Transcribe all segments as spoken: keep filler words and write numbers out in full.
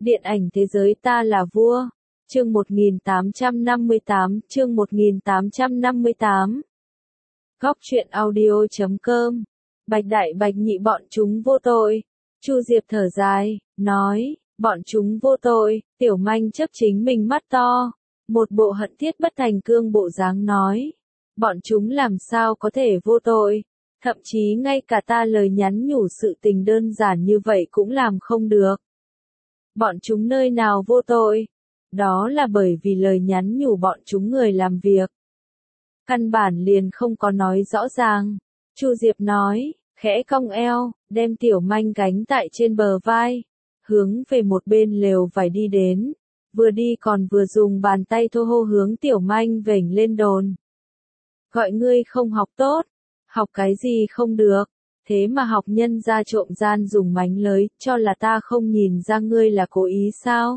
Điện ảnh thế giới ta là vua. Chương một nghìn tám trăm năm mươi tám, chương một nghìn tám trăm năm mươi tám. Góc truyện audio chấm com. Bạch đại bạch nhị bọn chúng vô tội. Chu Diệp thở dài, nói, bọn chúng vô tội, Tiểu Manh chấp chính mình mắt to. Một bộ hận thiết bất thành cương bộ dáng nói. Bọn chúng làm sao có thể vô tội. Thậm chí ngay cả ta lời nhắn nhủ sự tình đơn giản như vậy cũng làm không được. Bọn chúng nơi nào vô tội? Đó là bởi vì lời nhắn nhủ bọn chúng người làm việc. Căn bản liền không có nói rõ ràng. Chu Diệp nói, khẽ cong eo, đem Tiểu Manh gánh tại trên bờ vai, hướng về một bên lều vải đi đến. Vừa đi còn vừa dùng bàn tay thô hô hướng Tiểu Manh vểnh lên đồn. Gọi ngươi không học tốt, học cái gì không được, thế mà học nhân ra trộm gian dùng mánh lới, cho là ta không nhìn ra ngươi là cố ý sao?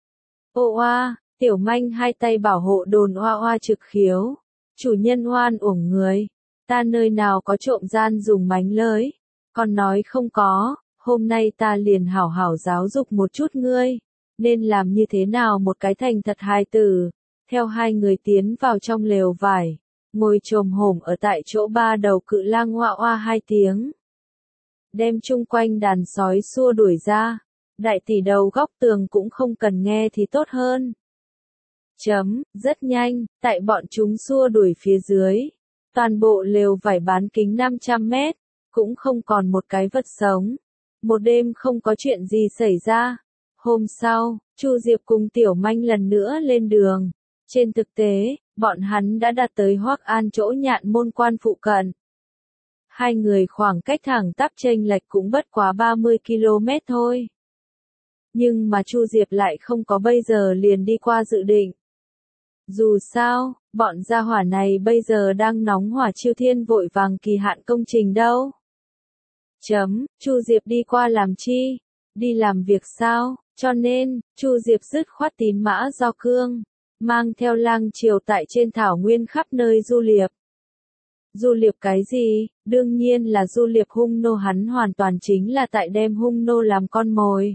Ô oa, Tiểu Manh hai tay bảo hộ đồn oa oa trực khiếu. Chủ nhân oan uổng người, ta nơi nào có trộm gian dùng mánh lới, còn nói không có, hôm nay ta liền hảo hảo giáo dục một chút ngươi, nên làm như thế nào một cái thành thật hài tử. Theo hai người tiến vào trong lều vải, ngồi chồm hổm ở tại chỗ ba đầu cự lang oa oa hai tiếng. Đem chung quanh đàn sói xua đuổi ra, đại tỷ đầu góc tường cũng không cần nghe thì tốt hơn. Chấm, rất nhanh, tại bọn chúng xua đuổi phía dưới. Toàn bộ lều vải bán kính năm trăm mét, cũng không còn một cái vật sống. Một đêm không có chuyện gì xảy ra. Hôm sau, Chu Diệp cùng Tiểu Manh lần nữa lên đường. Trên thực tế, bọn hắn đã đạt tới Hoắc An chỗ Nhạn Môn Quan phụ cận. Hai người khoảng cách thẳng tắp chênh lệch cũng bất quá ba mươi ki lô mét thôi. Nhưng mà Chu Diệp lại không có bây giờ liền đi qua dự định. Dù sao, bọn gia hỏa này bây giờ đang nóng hỏa chiêu thiên vội vàng kỳ hạn công trình đâu. Chấm, Chu Diệp đi qua làm chi? Đi làm việc sao? Cho nên, Chu Diệp dứt khoát tín mã do cương, mang theo lang triều tại trên thảo nguyên khắp nơi du liệp. Du liệp cái gì? Đương nhiên là du liệp hung nô, hắn hoàn toàn chính là tại đem hung nô làm con mồi.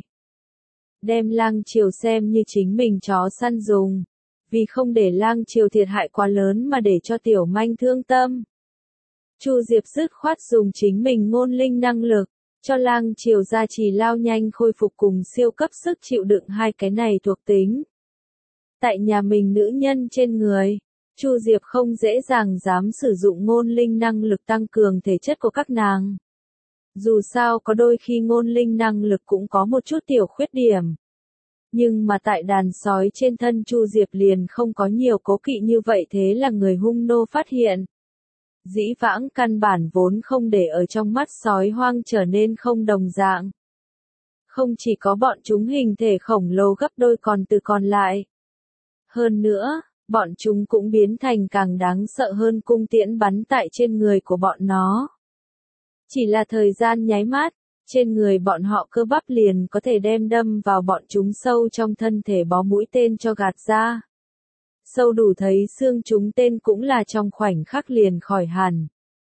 Đem lang triều xem như chính mình chó săn dùng. Vì không để lang triều thiệt hại quá lớn mà để cho Tiểu Manh thương tâm. Chu Diệp dứt khoát dùng chính mình ngôn linh năng lực, cho lang triều gia trì lao nhanh khôi phục cùng siêu cấp sức chịu đựng hai cái này thuộc tính. Tại nhà mình nữ nhân trên người, Chu Diệp không dễ dàng dám sử dụng ngôn linh năng lực tăng cường thể chất của các nàng. Dù sao có đôi khi ngôn linh năng lực cũng có một chút tiểu khuyết điểm. Nhưng mà tại đàn sói trên thân Chu Diệp liền không có nhiều cố kỵ như vậy, thế là người hung nô phát hiện. Dĩ vãng căn bản vốn không để ở trong mắt sói hoang trở nên không đồng dạng. Không chỉ có bọn chúng hình thể khổng lồ gấp đôi còn từ còn lại. Hơn nữa, bọn chúng cũng biến thành càng đáng sợ hơn cung tiễn bắn tại trên người của bọn nó. Chỉ là thời gian nháy mắt, trên người bọn họ cơ bắp liền có thể đem đâm vào bọn chúng sâu trong thân thể bó mũi tên cho gạt ra. Sâu đủ thấy xương chúng tên cũng là trong khoảnh khắc liền khỏi hẳn.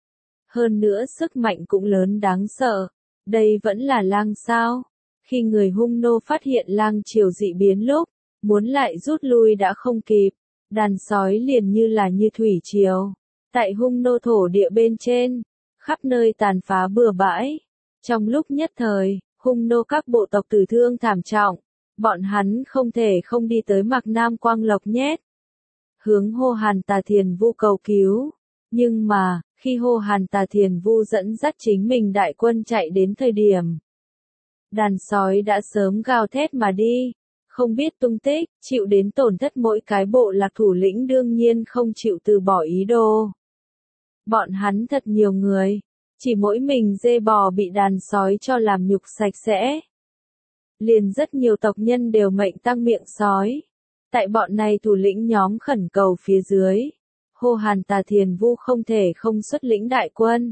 Hơn nữa sức mạnh cũng lớn đáng sợ. Đây vẫn là lang sao? Khi người hung nô phát hiện lang triều dị biến lúc, muốn lại rút lui đã không kịp. Đàn sói liền như là như thủy triều. Tại hung nô thổ địa bên trên, khắp nơi tàn phá bừa bãi. Trong lúc nhất thời, hung nô các bộ tộc tử thương thảm trọng. Bọn hắn không thể không đi tới Mạc Nam Quang Lộc nhét. Hướng Hô Hàn Tà Thiền Vu cầu cứu. Nhưng mà, khi Hô Hàn Tà Thiền Vu dẫn dắt chính mình đại quân chạy đến thời điểm, đàn sói đã sớm gào thét mà đi, không biết tung tích, chịu đến tổn thất. Mỗi cái bộ lạc thủ lĩnh đương nhiên không chịu từ bỏ ý đồ. Bọn hắn thật nhiều người, chỉ mỗi mình dê bò bị đàn sói cho làm nhục sạch sẽ. Liền rất nhiều tộc nhân đều mệnh tăng miệng sói. Tại bọn này thủ lĩnh nhóm khẩn cầu phía dưới, Hô Hàn Tà Thiền Vu không thể không xuất lĩnh đại quân.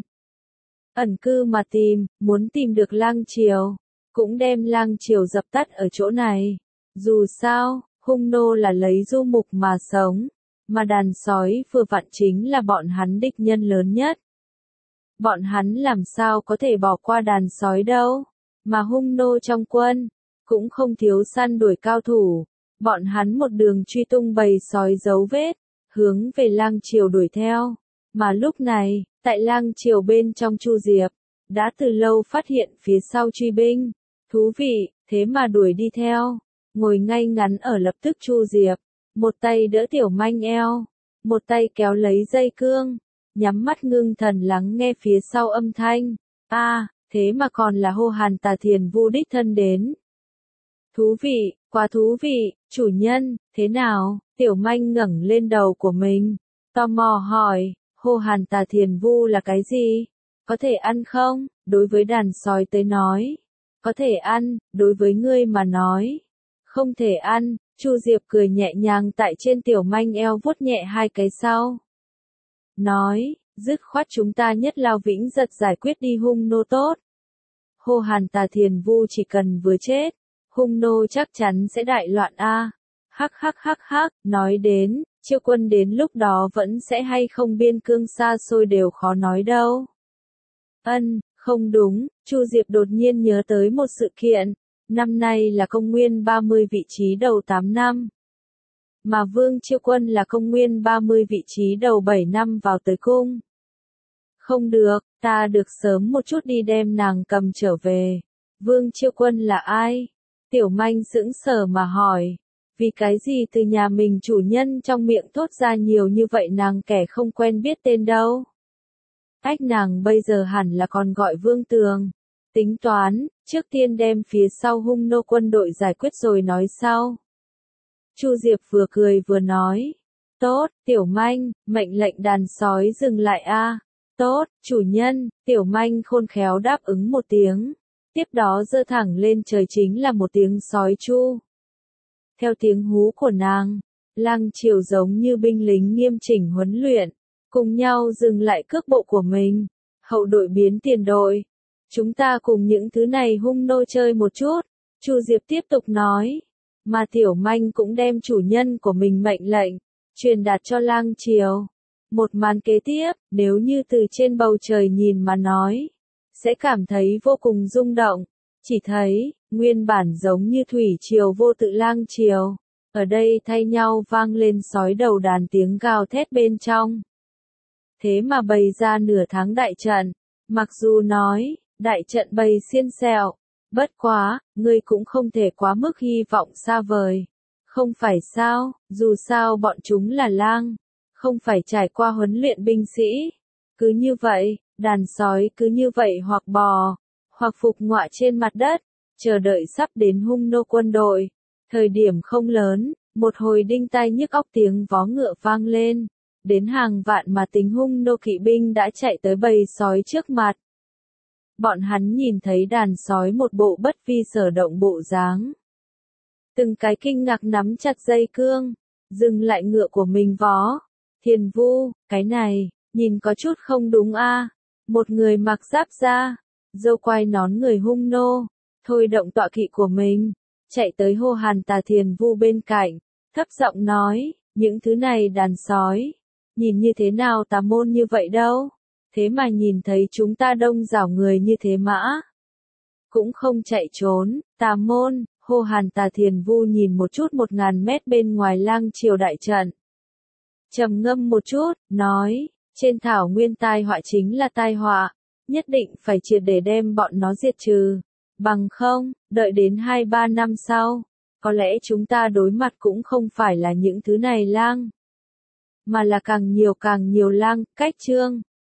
Ẩn cư mà tìm, muốn tìm được lang triều, cũng đem lang triều dập tắt ở chỗ này. Dù sao, hung nô là lấy du mục mà sống, mà đàn sói vừa vặn chính là bọn hắn địch nhân lớn nhất. Bọn hắn làm sao có thể bỏ qua đàn sói đâu, mà hung nô trong quân, cũng không thiếu săn đuổi cao thủ. Bọn hắn một đường truy tung bầy sói dấu vết, hướng về Lang Triều đuổi theo. Mà lúc này, tại Lang Triều bên trong Chu Diệp, đã từ lâu phát hiện phía sau truy binh. Thú vị, thế mà đuổi đi theo. Ngồi ngay ngắn ở lập tức Chu Diệp, một tay đỡ Tiểu Manh eo, một tay kéo lấy dây cương, nhắm mắt ngưng thần lắng nghe phía sau âm thanh. A, à, thế mà còn là Hô Hàn Tà Thiền Vu đích thân đến. Thú vị, quá thú vị, chủ nhân, thế nào? Tiểu Manh ngẩng lên đầu của mình, tò mò hỏi, Hô Hàn Tà Thiền Vu là cái gì? Có thể ăn không? Đối với đàn sói tới nói, có thể ăn, đối với ngươi mà nói, không thể ăn. Chu Diệp cười nhẹ nhàng tại trên Tiểu Manh eo vuốt nhẹ hai cái sau. Nói, dứt khoát chúng ta nhất lao vĩnh giật giải quyết đi hung nô tốt. Hô Hàn Tà Thiền Vu chỉ cần vừa chết, hung nô chắc chắn sẽ đại loạn a. Hắc hắc hắc hắc, nói đến, Chiêu quân đến lúc đó vẫn sẽ hay không biên cương xa xôi đều khó nói đâu. Ân, không đúng, Chu Diệp đột nhiên nhớ tới một sự kiện. Năm nay là công nguyên ba mươi vị trí đầu tám năm. Mà Vương Chiêu Quân là công nguyên ba mươi vị trí đầu bảy năm vào tới cung. Không được, ta được sớm một chút đi đem nàng cầm trở về. Vương Chiêu Quân là ai? Tiểu Manh sững sờ mà hỏi. Vì cái gì từ nhà mình chủ nhân trong miệng thốt ra nhiều như vậy nàng kẻ không quen biết tên đâu. Ách nàng bây giờ hẳn là còn gọi Vương Tường. Tính toán, trước tiên đem phía sau hung nô quân đội giải quyết rồi nói sau. Chu Diệp vừa cười vừa nói. Tốt, Tiểu Manh, mệnh lệnh đàn sói dừng lại a. Tốt, chủ nhân, Tiểu Manh khôn khéo đáp ứng một tiếng. Tiếp đó giơ thẳng lên trời chính là một tiếng sói chu. Theo tiếng hú của nàng, Lang Triều giống như binh lính nghiêm chỉnh huấn luyện, cùng nhau dừng lại cước bộ của mình. Hậu đội biến tiền đội. Chúng ta cùng những thứ này hung nô chơi một chút. Chu Diệp tiếp tục nói. Mà Tiểu Manh cũng đem chủ nhân của mình mệnh lệnh, truyền đạt cho Lang Triều. Một màn kế tiếp, nếu như từ trên bầu trời nhìn mà nói, sẽ cảm thấy vô cùng rung động. Chỉ thấy, nguyên bản giống như thủy triều vô tự Lang Triều, ở đây thay nhau vang lên sói đầu đàn tiếng gào thét bên trong. Thế mà bày ra nửa tháng đại trận, mặc dù nói, đại trận bày xiên xẹo, bất quá, ngươi cũng không thể quá mức hy vọng xa vời. Không phải sao, dù sao bọn chúng là lang, không phải trải qua huấn luyện binh sĩ. Cứ như vậy, đàn sói cứ như vậy hoặc bò, hoặc phục ngọa trên mặt đất, chờ đợi sắp đến hung nô quân đội. Thời điểm không lớn, một hồi đinh tai nhức óc tiếng vó ngựa vang lên, đến hàng vạn mà tính hung nô kỵ binh đã chạy tới bầy sói trước mặt. Bọn hắn nhìn thấy đàn sói một bộ bất vi sở động bộ dáng. Từng cái kinh ngạc nắm chặt dây cương, dừng lại ngựa của mình vó. Thiền Vu, cái này, nhìn có chút không đúng a. Một người mặc giáp da, râu quai nón người hung nô, thôi động tọa kỵ của mình, chạy tới Hô Hàn Tà Thiền Vu bên cạnh, thấp giọng nói, những thứ này đàn sói, nhìn như thế nào tà môn như vậy đâu. Thế mà nhìn thấy chúng ta đông rảo người như thế mã, cũng không chạy trốn. Tà môn. Hô Hàn Tà Thiền Vu nhìn một chút một ngàn mét bên ngoài Lang Triều đại trận, trầm ngâm một chút, nói, trên thảo nguyên tai họa chính là tai họa, nhất định phải triệt để đem bọn nó diệt trừ, bằng không, đợi đến hai ba năm sau, có lẽ chúng ta đối mặt cũng không phải là những thứ này lang, mà là càng nhiều càng nhiều lang. Cách chương